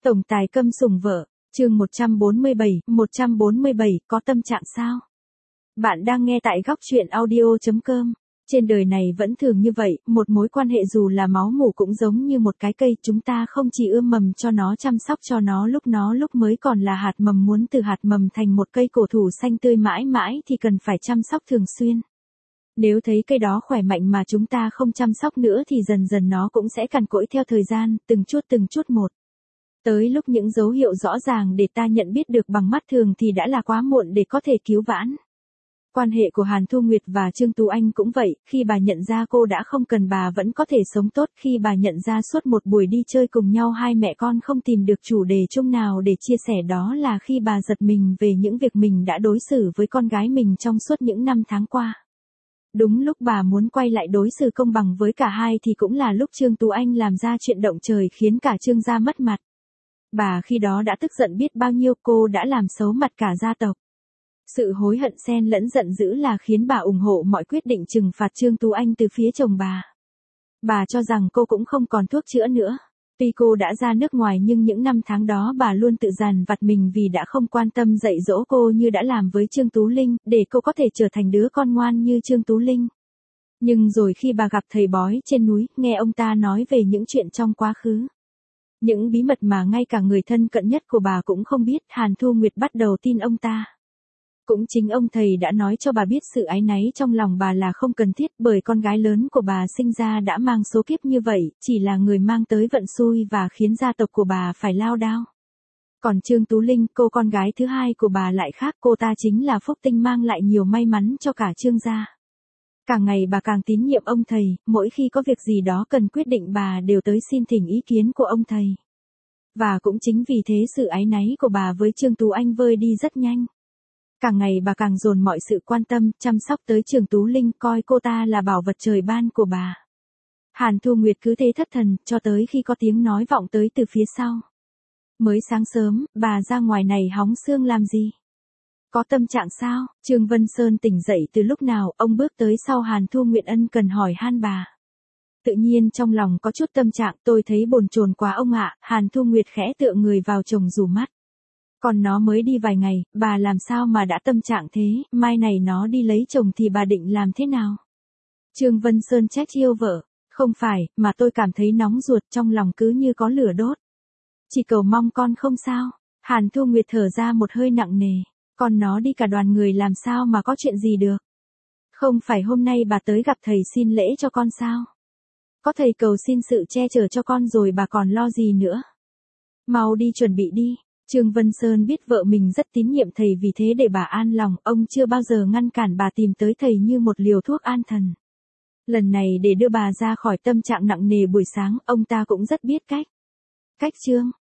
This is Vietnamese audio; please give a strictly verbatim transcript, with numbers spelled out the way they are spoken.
Tổng tài câm sủng vợ, chương một trăm bốn mươi bảy, một trăm bốn mươi bảy, có tâm trạng sao? Bạn đang nghe tại góc truyện audio chấm com. Trên đời này vẫn thường như vậy, một mối quan hệ dù là máu mủ cũng giống như một cái cây, chúng ta không chỉ ươm mầm cho nó, chăm sóc cho nó lúc nó lúc mới còn là hạt mầm, muốn từ hạt mầm thành một cây cổ thụ xanh tươi mãi mãi thì cần phải chăm sóc thường xuyên. Nếu thấy cây đó khỏe mạnh mà chúng ta không chăm sóc nữa thì dần dần nó cũng sẽ cằn cỗi theo thời gian, từng chút từng chút một. Tới lúc những dấu hiệu rõ ràng để ta nhận biết được bằng mắt thường thì đã là quá muộn để có thể cứu vãn. Quan hệ của Hàn Thu Nguyệt và Trương Tú Anh cũng vậy, khi bà nhận ra cô đã không cần bà vẫn có thể sống tốt, khi bà nhận ra suốt một buổi đi chơi cùng nhau hai mẹ con không tìm được chủ đề chung nào để chia sẻ, đó là khi bà giật mình về những việc mình đã đối xử với con gái mình trong suốt những năm tháng qua. Đúng lúc bà muốn quay lại đối xử công bằng với cả hai thì cũng là lúc Trương Tú Anh làm ra chuyện động trời khiến cả Trương gia mất mặt. Bà khi đó đã tức giận biết bao nhiêu, cô đã làm xấu mặt cả gia tộc. Sự hối hận xen lẫn giận dữ là khiến bà ủng hộ mọi quyết định trừng phạt Trương Tú Anh từ phía chồng bà. Bà cho rằng cô cũng không còn thuốc chữa nữa. Tuy cô đã ra nước ngoài nhưng những năm tháng đó bà luôn tự dằn vặt mình vì đã không quan tâm dạy dỗ cô như đã làm với Trương Tú Linh, để cô có thể trở thành đứa con ngoan như Trương Tú Linh. Nhưng rồi khi bà gặp thầy bói trên núi, nghe ông ta nói về những chuyện trong quá khứ, những bí mật mà ngay cả người thân cận nhất của bà cũng không biết, Hàn Thu Nguyệt bắt đầu tin ông ta. Cũng chính ông thầy đã nói cho bà biết sự áy náy trong lòng bà là không cần thiết, bởi con gái lớn của bà sinh ra đã mang số kiếp như vậy, chỉ là người mang tới vận xui và khiến gia tộc của bà phải lao đao. Còn Trương Tú Linh, cô con gái thứ hai của bà lại khác, cô ta chính là phúc tinh mang lại nhiều may mắn cho cả Trương gia. Càng ngày bà càng tín nhiệm ông thầy, mỗi khi có việc gì đó cần quyết định bà đều tới xin thỉnh ý kiến của ông thầy. Và cũng chính vì thế sự áy náy của bà với Trương Tú Anh vơi đi rất nhanh. Càng ngày bà càng dồn mọi sự quan tâm, chăm sóc tới Trương Tú Linh, coi cô ta là bảo vật trời ban của bà. Hàn Thu Nguyệt cứ thế thất thần, cho tới khi có tiếng nói vọng tới từ phía sau. Mới sáng sớm, bà ra ngoài này hóng xương làm gì? Có tâm trạng sao? Trương Vân Sơn tỉnh dậy từ lúc nào, ông bước tới sau Hàn Thu Nguyệt ân cần hỏi han bà. Tự nhiên trong lòng có chút tâm trạng, tôi thấy bồn chồn quá ông ạ. Hàn Thu Nguyệt khẽ tựa người vào chồng rủ mắt. Còn nó mới đi vài ngày, bà làm sao mà đã tâm trạng thế, mai này nó đi lấy chồng thì bà định làm thế nào? Trương Vân Sơn trách yêu vợ, không phải, mà tôi cảm thấy nóng ruột, trong lòng cứ như có lửa đốt. Chỉ cầu mong con không sao. Hàn Thu Nguyệt thở ra một hơi nặng nề, còn nó đi cả đoàn người làm sao mà có chuyện gì được? Không phải hôm nay bà tới gặp thầy xin lễ cho con sao? Có thầy cầu xin sự che chở cho con rồi bà còn lo gì nữa? Mau đi chuẩn bị đi. Trương Vân Sơn biết vợ mình rất tín nhiệm thầy, vì thế để bà an lòng, ông chưa bao giờ ngăn cản bà tìm tới thầy như một liều thuốc an thần. Lần này để đưa bà ra khỏi tâm trạng nặng nề buổi sáng, ông ta cũng rất biết cách. Cách Trương